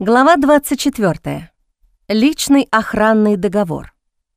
Глава 24. Личный охранный договор.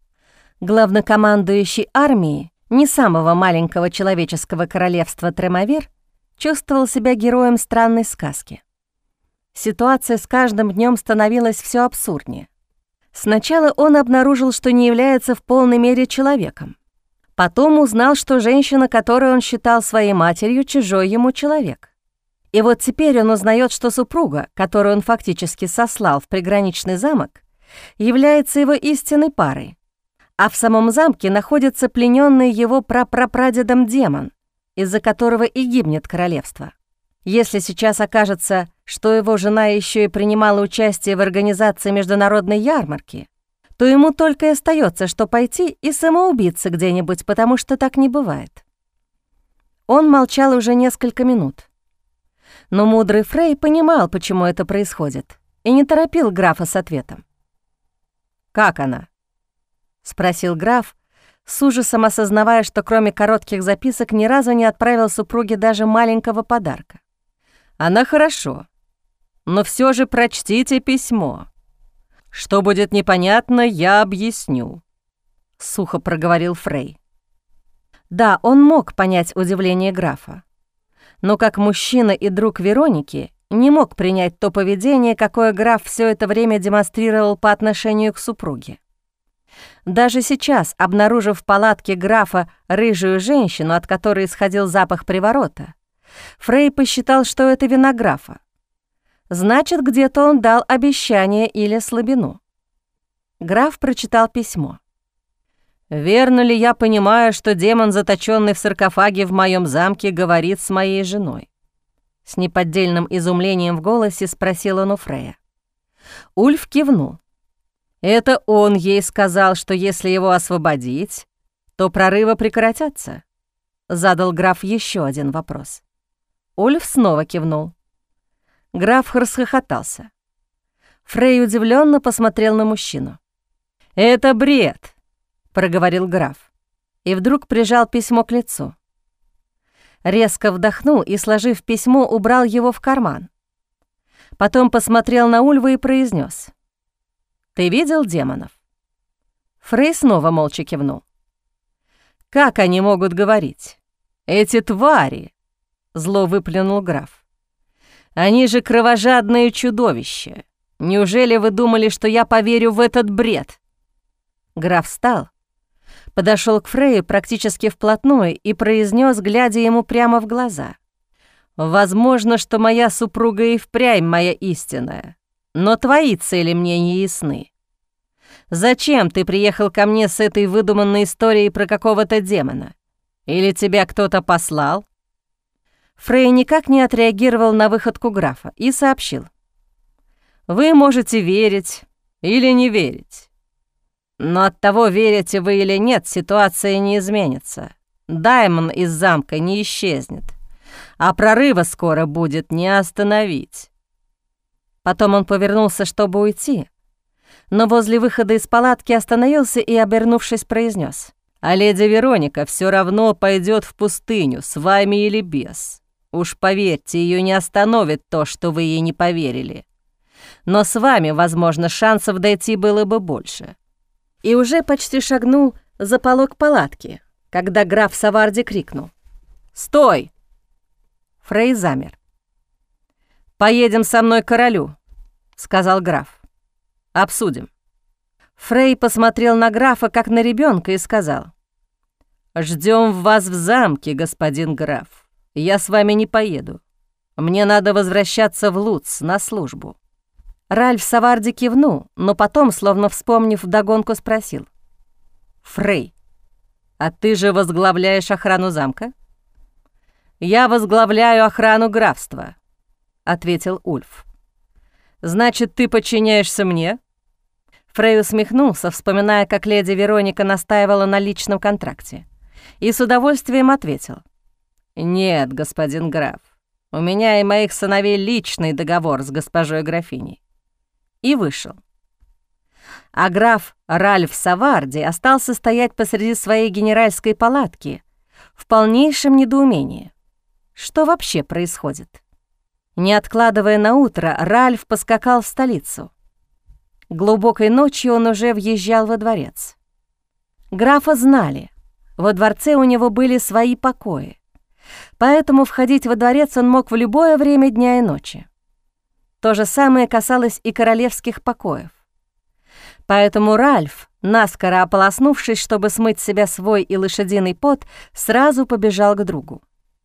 Главнокомандующий армии не самого маленького человеческого королевства Тремавир чувствовал себя героем странной сказки. Ситуация с каждым днем становилась все абсурднее. Сначала он обнаружил, что не является в полной мере человеком. Потом узнал, что женщина, которую он считал своей матерью, чужой ему человек. И вот теперь он узнает, что супруга, которую он фактически сослал в приграничный замок, является его истинной парой, а в самом замке находится плененный его прапрапрадедом демон, из-за которого и гибнет королевство. Если сейчас окажется, что его жена еще и принимала участие в организации международной ярмарки, то ему только и остается, что пойти и самоубиться где-нибудь, потому что так не бывает. Он молчал уже несколько минут. Но мудрый Фрей понимал, почему это происходит, и не торопил графа с ответом. «Как она?» — спросил граф, с ужасом осознавая, что кроме коротких записок ни разу не отправил супруге даже маленького подарка. «Она хорошо, но все же прочтите письмо. Что будет непонятно, я объясню», — сухо проговорил Фрей. Да, он мог понять удивление графа, но как мужчина и друг Вероники не мог принять то поведение, какое граф все это время демонстрировал по отношению к супруге. Даже сейчас, обнаружив в палатке графа рыжую женщину, от которой исходил запах приворота, Фрей посчитал, что это вина графа. Значит, где-то он дал обещание или слабину. Граф прочитал письмо. «Верно ли я понимаю, что демон, заточенный в саркофаге в моем замке, говорит с моей женой?» С неподдельным изумлением в голосе спросил он у Фрея. Ульф кивнул. «Это он ей сказал, что если его освободить, то прорывы прекратятся?» Задал граф еще один вопрос. Ульф снова кивнул. Граф расхохотался. Фрей удивленно посмотрел на мужчину. «Это бред!» — проговорил граф, и вдруг прижал письмо к лицу. Резко вдохнул и, сложив письмо, убрал его в карман. Потом посмотрел на Ульва и произнес: «Ты видел демонов?» Фрей снова молча кивнул. «Как они могут говорить? Эти твари!» — зло выплюнул граф. «Они же кровожадные чудовища. Неужели вы думали, что я поверю в этот бред?» Граф встал, подошел к Фрею практически вплотную и произнес, глядя ему прямо в глаза: «Возможно, что моя супруга и впрямь моя истинная, но твои цели мне не ясны. Зачем ты приехал ко мне с этой выдуманной историей про какого-то демона? Или тебя кто-то послал?» Фрей никак не отреагировал на выходку графа и сообщил: «Вы можете верить или не верить. Но от того, верите вы или нет, ситуация не изменится. Даймон из замка не исчезнет, а прорыва скоро будет не остановить». Потом он повернулся, чтобы уйти, но возле выхода из палатки остановился и, обернувшись, произнес: «А леди Вероника все равно пойдет в пустыню, с вами или без. Уж поверьте, ее не остановит то, что вы ей не поверили. Но с вами, возможно, шансов дойти было бы больше». И уже почти шагнул за полог палатки, когда граф Саварди крикнул: «Стой!» Фрей замер. «Поедем со мной к королю», — сказал граф. «Обсудим». Фрей посмотрел на графа, как на ребенка, и сказал: «Ждем вас в замке, господин граф. Я с вами не поеду. Мне надо возвращаться в Луц на службу». Ральф Саварди кивнул, но потом, словно вспомнив, вдогонку спросил: «Фрей, а ты же возглавляешь охрану замка?» «Я возглавляю охрану графства», — ответил Ульф. «Значит, ты подчиняешься мне?» Фрей усмехнулся, вспоминая, как леди Вероника настаивала на личном контракте, и с удовольствием ответил: «Нет, господин граф, у меня и моих сыновей личный договор с госпожой графиней». И вышел. А граф Ральф Саварди остался стоять посреди своей генеральской палатки в полнейшем недоумении. Что вообще происходит? Не откладывая на утро, Ральф поскакал в столицу. Глубокой ночью он уже въезжал во дворец. Графа знали, во дворце у него были свои покои, поэтому входить во дворец он мог в любое время дня и ночи. То же самое касалось и королевских покоев. Поэтому Ральф, наскоро ополоснувшись, чтобы смыть с себя свой и лошадиный пот, сразу побежал к другу.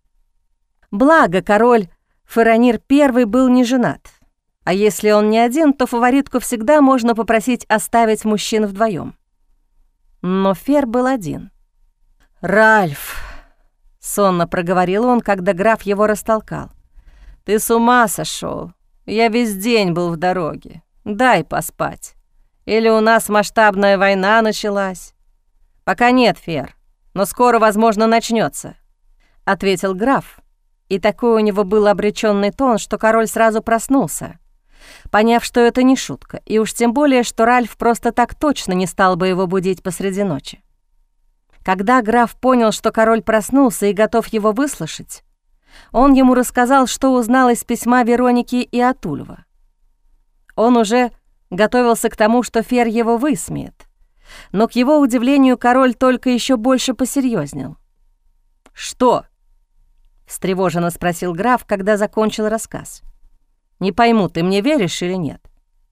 Благо, король Феронир I был не женат, а если он не один, то фаворитку всегда можно попросить оставить мужчин вдвоем. Но Фер был один. «Ральф», — сонно проговорил он, когда граф его растолкал, — «ты с ума сошел? Я весь день был в дороге. Дай поспать. Или у нас масштабная война началась?» «Пока нет, Фер, но скоро, возможно, начнется, ответил граф, и такой у него был обречённый тон, что король сразу проснулся, поняв, что это не шутка, и уж тем более, что Ральф просто так точно не стал бы его будить посреди ночи. Когда граф понял, что король проснулся и готов его выслушать, он ему рассказал, что узнал из письма Вероники и Атульва. Он уже готовился к тому, что Фер его высмеет, но, к его удивлению, король только еще больше посерьезнел. «Что?» — встревоженно спросил граф, когда закончил рассказ. «Не пойму, ты мне веришь или нет?»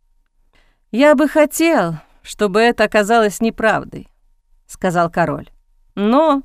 «Я бы хотел, чтобы это оказалось неправдой», — сказал король. «Но...»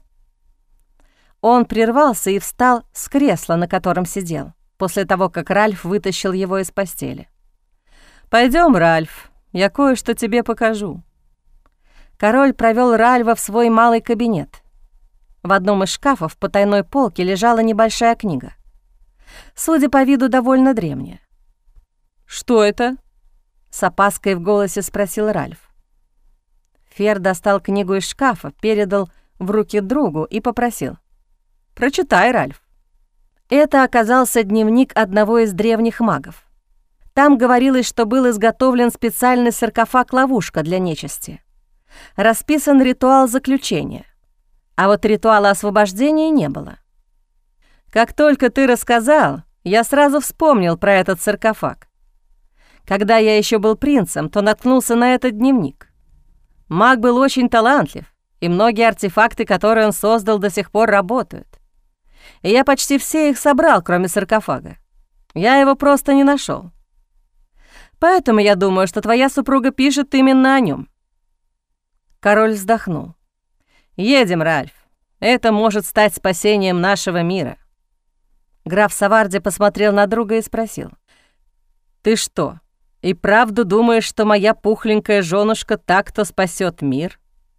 Он прервался и встал с кресла, на котором сидел, после того, как Ральф вытащил его из постели. «Пойдём, Ральф, я кое-что тебе покажу». Король провёл Ральфа в свой малый кабинет. В одном из шкафов по тайной полке лежала небольшая книга. Судя по виду, довольно древняя. «Что это?» — с опаской в голосе спросил Ральф. Фер достал книгу из шкафа, передал в руки другу и попросил: «Прочитай, Ральф». Это оказался дневник одного из древних магов. Там говорилось, что был изготовлен специальный саркофаг-ловушка для нечисти. Расписан ритуал заключения, а вот ритуала освобождения не было. Как только ты рассказал, я сразу вспомнил про этот саркофаг. Когда я еще был принцем, то наткнулся на этот дневник. Маг был очень талантлив, и многие артефакты, которые он создал, до сих пор работают. И я почти все их собрал, кроме саркофага. Я его просто не нашел. Поэтому я думаю, что твоя супруга пишет именно о нем. Король вздохнул. «Едем, Ральф. Это может стать спасением нашего мира». Граф Саварди посмотрел на друга и спросил: «Ты что, и правду думаешь, что моя пухленькая жёнушка так-то спасет мир?»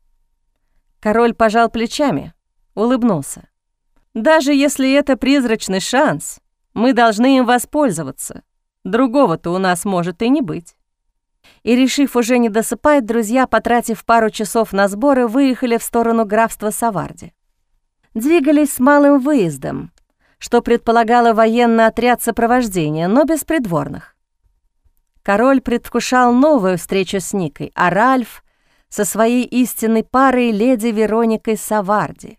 Король пожал плечами, улыбнулся. «Даже если это призрачный шанс, мы должны им воспользоваться. Другого-то у нас может и не быть». И, решив уже не досыпать, друзья, потратив пару часов на сборы, выехали в сторону графства Саварди. Двигались с малым выездом, что предполагало военный отряд сопровождения, но без придворных. Король предвкушал новую встречу с Никой, а Ральф — со своей истинной парой леди Вероникой Саварди.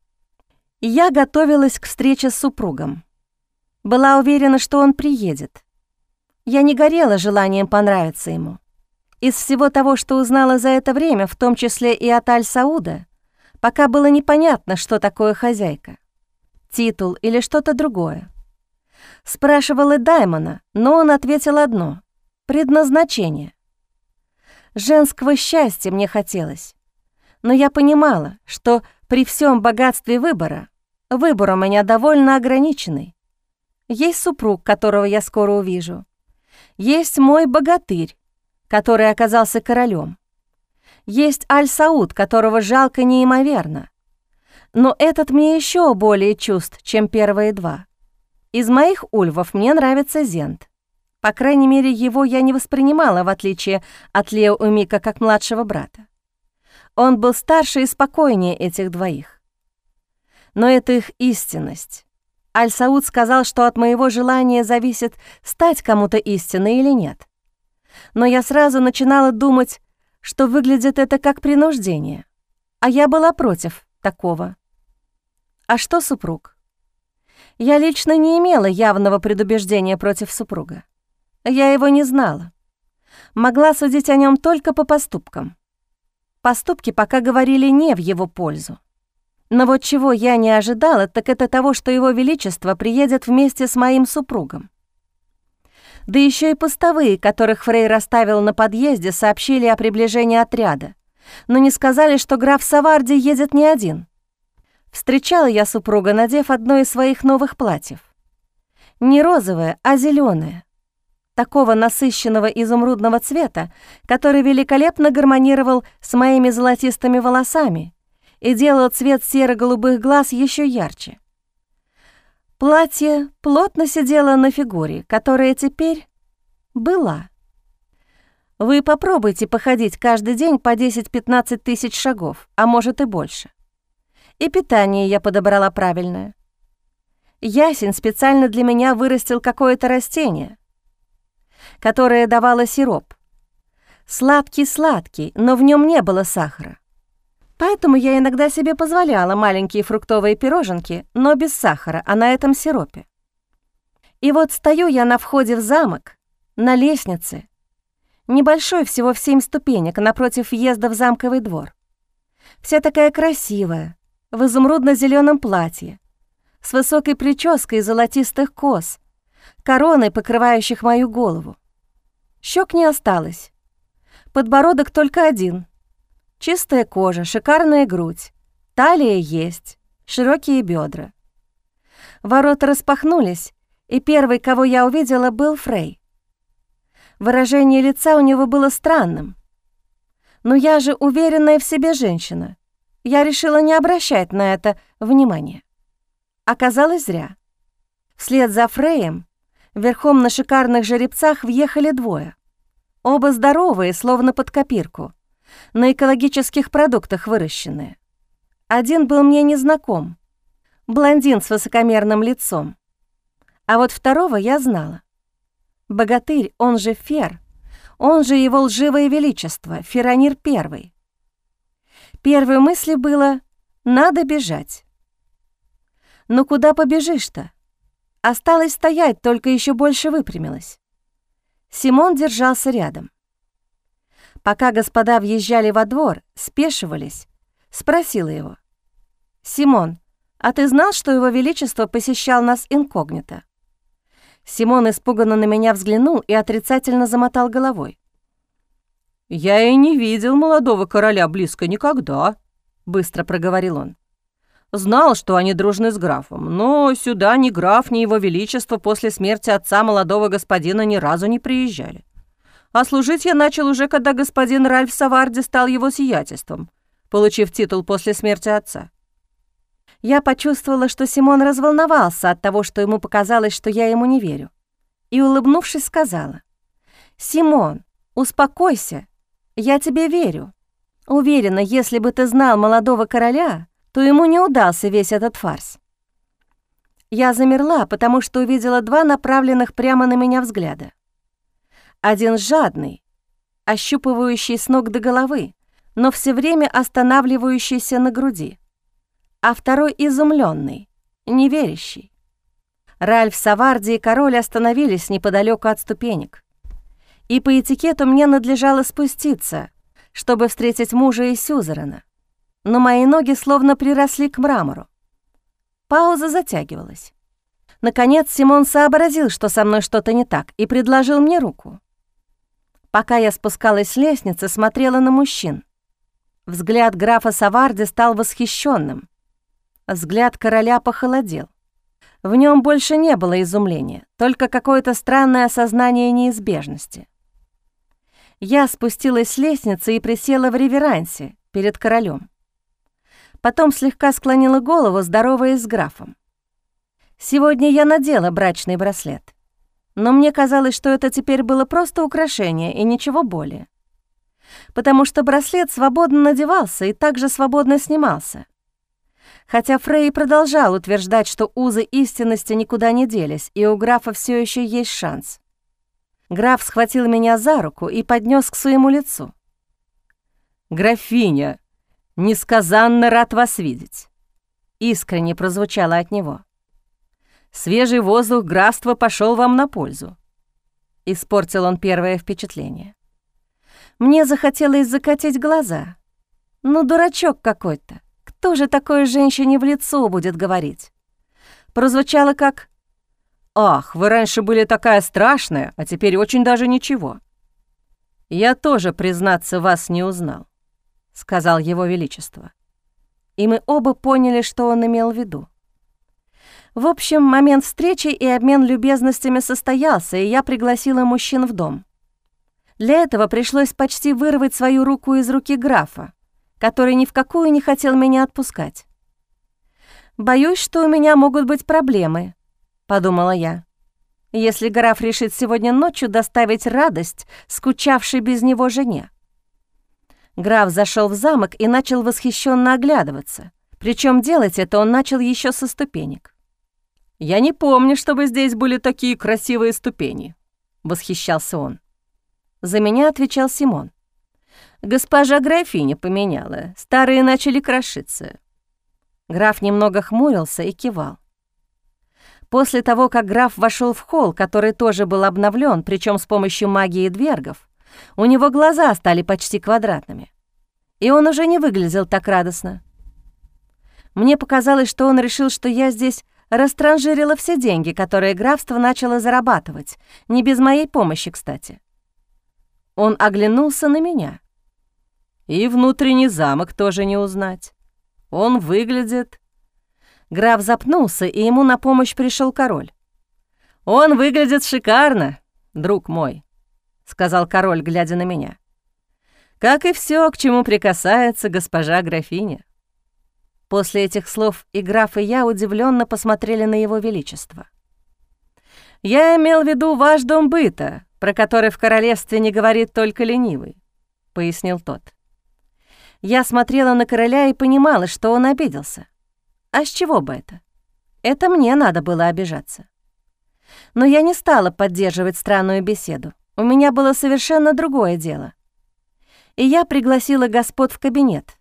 Я готовилась к встрече с супругом. Была уверена, что он приедет. Я не горела желанием понравиться ему. Из всего того, что узнала за это время, в том числе и от Аль-Сауда, пока было непонятно, что такое хозяйка. Титул или что-то другое. Спрашивала Даймона, но он ответил одно — предназначение. Женского счастья мне хотелось, но я понимала, что при всем богатстве выбор у меня довольно ограниченный. Есть супруг, которого я скоро увижу. Есть мой богатырь, который оказался королем. Есть Аль-Сауд, которого жалко неимоверно. Но этот мне еще более чувств, чем первые два. Из моих ульвов мне нравится Зент. По крайней мере, его я не воспринимала, в отличие от Лео Умика, как младшего брата. Он был старше и спокойнее этих двоих. Но это их истинность. Аль-Сауд сказал, что от моего желания зависит, стать кому-то истинной или нет. Но я сразу начинала думать, что выглядит это как принуждение, а я была против такого. А что супруг? Я лично не имела явного предубеждения против супруга. Я его не знала. Могла судить о нем только по поступкам. Поступки пока говорили не в его пользу. Но вот чего я не ожидала, так это того, что его величество приедет вместе с моим супругом. Да еще и постовые, которых Фрей расставил на подъезде, сообщили о приближении отряда, но не сказали, что граф Саварди едет не один. Встречала я супруга, надев одно из своих новых платьев. Не розовое, а зеленое, такого насыщенного изумрудного цвета, который великолепно гармонировал с моими золотистыми волосами и делал цвет серо-голубых глаз еще ярче. Платье плотно сидело на фигуре, которая теперь была. Вы попробуйте походить каждый день по 10-15 тысяч шагов, а может и больше. И питание я подобрала правильное. Ясень специально для меня вырастил какое-то растение, которое давало сироп. Сладкий-сладкий, но в нем не было сахара. Поэтому я иногда себе позволяла маленькие фруктовые пироженки, но без сахара, а на этом сиропе. И вот стою я на входе в замок, на лестнице, небольшой, всего в 7 ступенек, напротив въезда в замковый двор. Вся такая красивая, в изумрудно-зеленом платье, с высокой прической из золотистых кос, короной, покрывающих мою голову. Щек не осталось, подбородок только один. Чистая кожа, шикарная грудь, талия есть, широкие бедра. Ворота распахнулись, и первый, кого я увидела, был Фрей. Выражение лица у него было странным. Но я же уверенная в себе женщина. Я решила не обращать на это внимания. Оказалось, зря. Вслед за Фреем верхом на шикарных жеребцах въехали двое. Оба здоровые, словно под копирку, на экологических продуктах выращенные. Один был мне незнаком, блондин с высокомерным лицом. А вот второго я знала. Богатырь, он же Фер, он же его лживое величество, Феронир I. Первой мыслью было «надо бежать». Но куда побежишь-то? Осталось стоять, только еще больше выпрямилась. Симон держался рядом. Пока господа въезжали во двор, спешивались, спросила его: «Симон, а ты знал, что его величество посещал нас инкогнито?» Симон испуганно на меня взглянул и отрицательно замотал головой. «Я и не видел молодого короля близко никогда», — быстро проговорил он. «Знал, что они дружны с графом, но сюда ни граф, ни его величество после смерти отца молодого господина ни разу не приезжали. А служить я начал уже, когда господин Ральф Саварди стал его сиятельством, получив титул после смерти отца». Я почувствовала, что Симон разволновался от того, что ему показалось, что я ему не верю, и, улыбнувшись, сказала: «Симон, успокойся, я тебе верю. Уверена, если бы ты знал молодого короля, то ему не удался весь этот фарс». Я замерла, потому что увидела два направленных прямо на меня взгляда. Один жадный, ощупывающий с ног до головы, но все время останавливающийся на груди, а второй изумленный, неверящий. Ральф Саварди и король остановились неподалеку от ступенек, и по этикету мне надлежало спуститься, чтобы встретить мужа и сюзерена, но мои ноги словно приросли к мрамору. Пауза затягивалась. Наконец Симон сообразил, что со мной что-то не так, и предложил мне руку. Пока я спускалась с лестницы, смотрела на мужчин. Взгляд графа Саварди стал восхищенным. Взгляд короля похолодел. В нем больше не было изумления, только какое-то странное осознание неизбежности. Я спустилась с лестницы и присела в реверансе перед королем. Потом слегка склонила голову, здороваясь с графом. Сегодня я надела брачный браслет, но мне казалось, что это теперь было просто украшение и ничего более, потому что браслет свободно надевался и также свободно снимался. Хотя Фрей продолжал утверждать, что узы истинности никуда не делись, и у графа все еще есть шанс. Граф схватил меня за руку и поднес к своему лицу. «Графиня, несказанно рад вас видеть», — искренне прозвучало от него. Свежий воздух графства пошел вам на пользу. Испортил он первое впечатление. Мне захотелось закатить глаза. Ну, дурачок какой-то. Кто же такой женщине в лицо будет говорить? Прозвучало как: «Ах, вы раньше были такая страшная, а теперь очень даже ничего». «Я тоже, признаться, вас не узнал», — сказал Его Величество. И мы оба поняли, что он имел в виду. В общем, момент встречи и обмен любезностями состоялся, и я пригласила мужчин в дом. Для этого пришлось почти вырвать свою руку из руки графа, который ни в какую не хотел меня отпускать. «Боюсь, что у меня могут быть проблемы», — подумала я, «если граф решит сегодня ночью доставить радость скучавшей без него жене». Граф зашел в замок и начал восхищенно оглядываться, причем делать это он начал еще со ступенек. «Я не помню, чтобы здесь были такие красивые ступени», — восхищался он. За меня отвечал Симон. «Госпожа графиня поменяла, старые начали крошиться». Граф немного хмурился и кивал. После того, как граф вошел в холл, который тоже был обновлен, причем с помощью магии двергов, у него глаза стали почти квадратными, и он уже не выглядел так радостно. Мне показалось, что он решил, что я здесь растранжирила все деньги, которые графство начало зарабатывать, не без моей помощи, кстати. Он оглянулся на меня. И внутренний замок тоже не узнать. Он выглядит... Граф запнулся, и ему на помощь пришел король. «Он выглядит шикарно, друг мой», — сказал король, глядя на меня. «Как и все, к чему прикасается госпожа графиня». После этих слов и граф, и я удивленно посмотрели на Его Величество. «Я имел в виду ваш дом быта, про который в королевстве не говорит только ленивый», — пояснил тот. Я смотрела на короля и понимала, что он обиделся. А с чего бы это? Это мне надо было обижаться. Но я не стала поддерживать странную беседу. У меня было совершенно другое дело. И я пригласила господ в кабинет.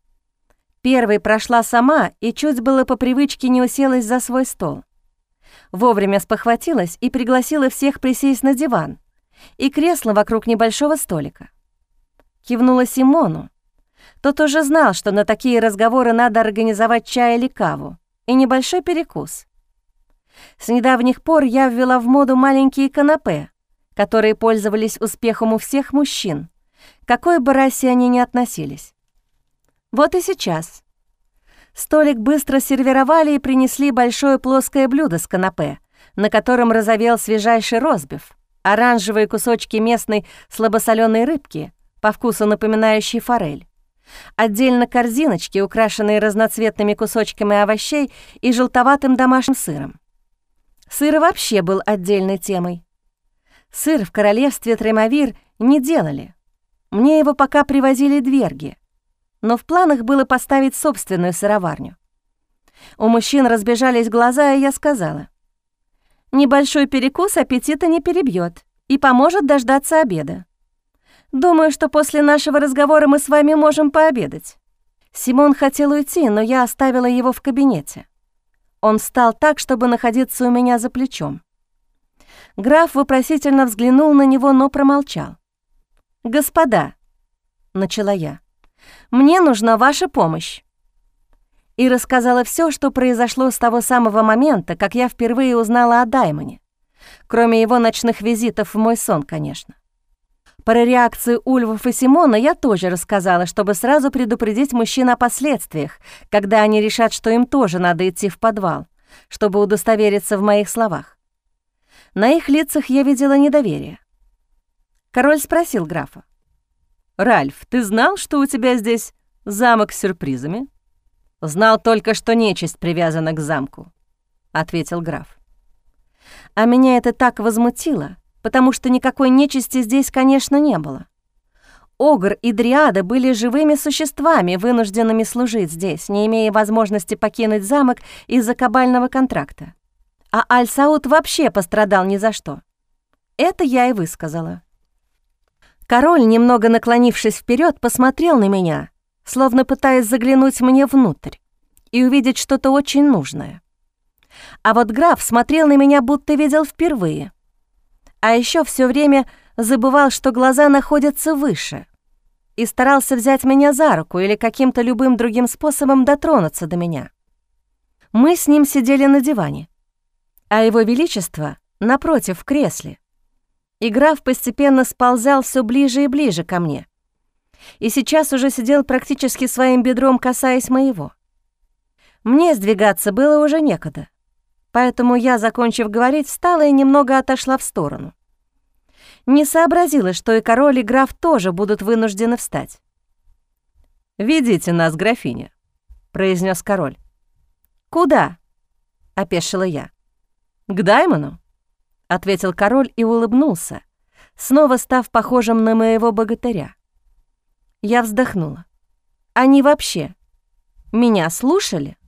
Первой прошла сама и чуть было по привычке не уселась за свой стол. Вовремя спохватилась и пригласила всех присесть на диван и кресло вокруг небольшого столика. Кивнула Симону. Тот уже знал, что на такие разговоры надо организовать чай или каву и небольшой перекус. С недавних пор я ввела в моду маленькие канапе, которые пользовались успехом у всех мужчин, к какой бы расе они ни относились. Вот и сейчас. Столик быстро сервировали и принесли большое плоское блюдо с канапе, на котором разовел свежайший ростбиф, оранжевые кусочки местной слабосолёной рыбки, по вкусу напоминающей форель, отдельно корзиночки, украшенные разноцветными кусочками овощей и желтоватым домашним сыром. Сыр вообще был отдельной темой. Сыр в королевстве Тремавир не делали. Мне его пока привозили дверги, но в планах было поставить собственную сыроварню. У мужчин разбежались глаза, и я сказала: «Небольшой перекус аппетита не перебьет и поможет дождаться обеда. Думаю, что после нашего разговора мы с вами можем пообедать». Симон хотел уйти, но я оставила его в кабинете. Он встал так, чтобы находиться у меня за плечом. Граф вопросительно взглянул на него, но промолчал. «Господа», — начала я, — «мне нужна ваша помощь». И рассказала все, что произошло с того самого момента, как я впервые узнала о Даймоне, кроме его ночных визитов в мой сон, конечно. Про реакцию Ульвов и Симона я тоже рассказала, чтобы сразу предупредить мужчин о последствиях, когда они решат, что им тоже надо идти в подвал, чтобы удостовериться в моих словах. На их лицах я видела недоверие. Король спросил графа: «Ральф, ты знал, что у тебя здесь замок с сюрпризами?» «Знал только, что нечисть привязана к замку», — ответил граф. А меня это так возмутило, потому что никакой нечисти здесь, конечно, не было. Огр и Дриада были живыми существами, вынужденными служить здесь, не имея возможности покинуть замок из-за кабального контракта. А Аль-Сауд вообще пострадал ни за что. Это я и высказала. Король, немного наклонившись вперед, посмотрел на меня, словно пытаясь заглянуть мне внутрь и увидеть что-то очень нужное. А вот граф смотрел на меня, будто видел впервые. А еще все время забывал, что глаза находятся выше, и старался взять меня за руку или каким-то любым другим способом дотронуться до меня. Мы с ним сидели на диване, а его величество напротив в кресле. И граф постепенно сползал все ближе и ближе ко мне. И сейчас уже сидел практически своим бедром, касаясь моего. Мне сдвигаться было уже некогда, поэтому я, закончив говорить, встала и немного отошла в сторону. Не сообразила, что и король, и граф тоже будут вынуждены встать. «Ведите нас, графиня», — произнес король. «Куда?» — опешила я. «К Даймону», — ответил король и улыбнулся, снова став похожим на моего богатыря. Я вздохнула. «Они вообще меня слушали?»